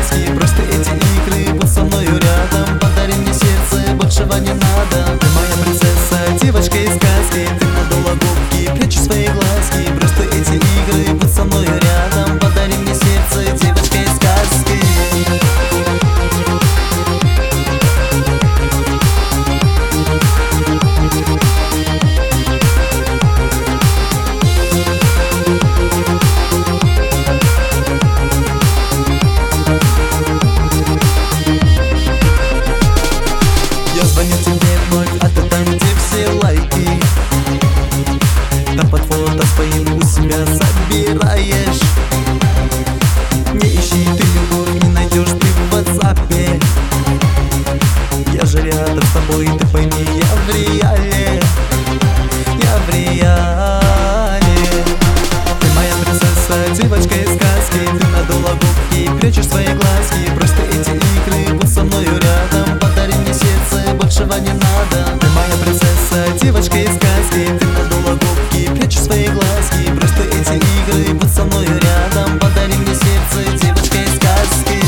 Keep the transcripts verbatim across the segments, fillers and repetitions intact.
глазки. Просто эти игры, будь со мною рядом. Подари мне сердце, большего не надо. Ты моя принцесса, девочка из сказки. Ты надула губки, прячешь свои глазки. Просто эти игры, будь со мною рядом. Подари мне сердце, девочка из сказки. Я звоню тебе вновь, а ты там, где все лайки. Там под фото своим у себя собираешь. Не ищи ты любовь, не найдешь ты в ватсапе. Я же рядом с тобой, ты пойми, я в реале. Я в реале. Ты моя принцесса, девочка из сказки. Ты надула губки, прячешь свои глазки. Просто эти игры, будь со мною рядом. Подари мне сердце, большего не надо. Ты моя принцесса, девочка из сказки. Ты надула губки, прячешь свои глазки. Просто эти игры, будь со мною рядом. Подари мне сердце, девочка из сказки.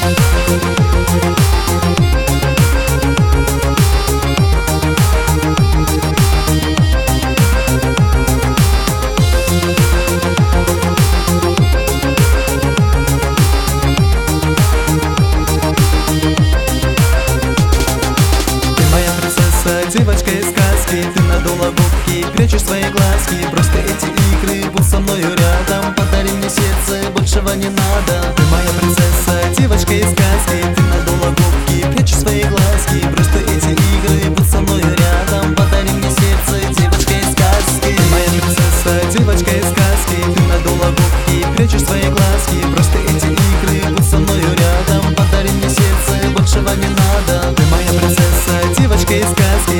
Девочка из сказки, ты надула губки, прячешь свои глазки. Просто эти игры, будь со мною рядом. Подари мне сердце, большего не надо. Ты моя принцесса, девочка из сказки. Ты надула губки, прячешь свои глазки. Просто эти игры, будь со мною рядом. Подари мне сердце, девочка из сказки. Ты моя принцесса, девочка из сказки. Ты надула губки, прячешь свои глазки. Просто эти игры, будь со мною рядом. Подари мне сердце, большего не надо. Ты моя принцесса, девочка из сказки.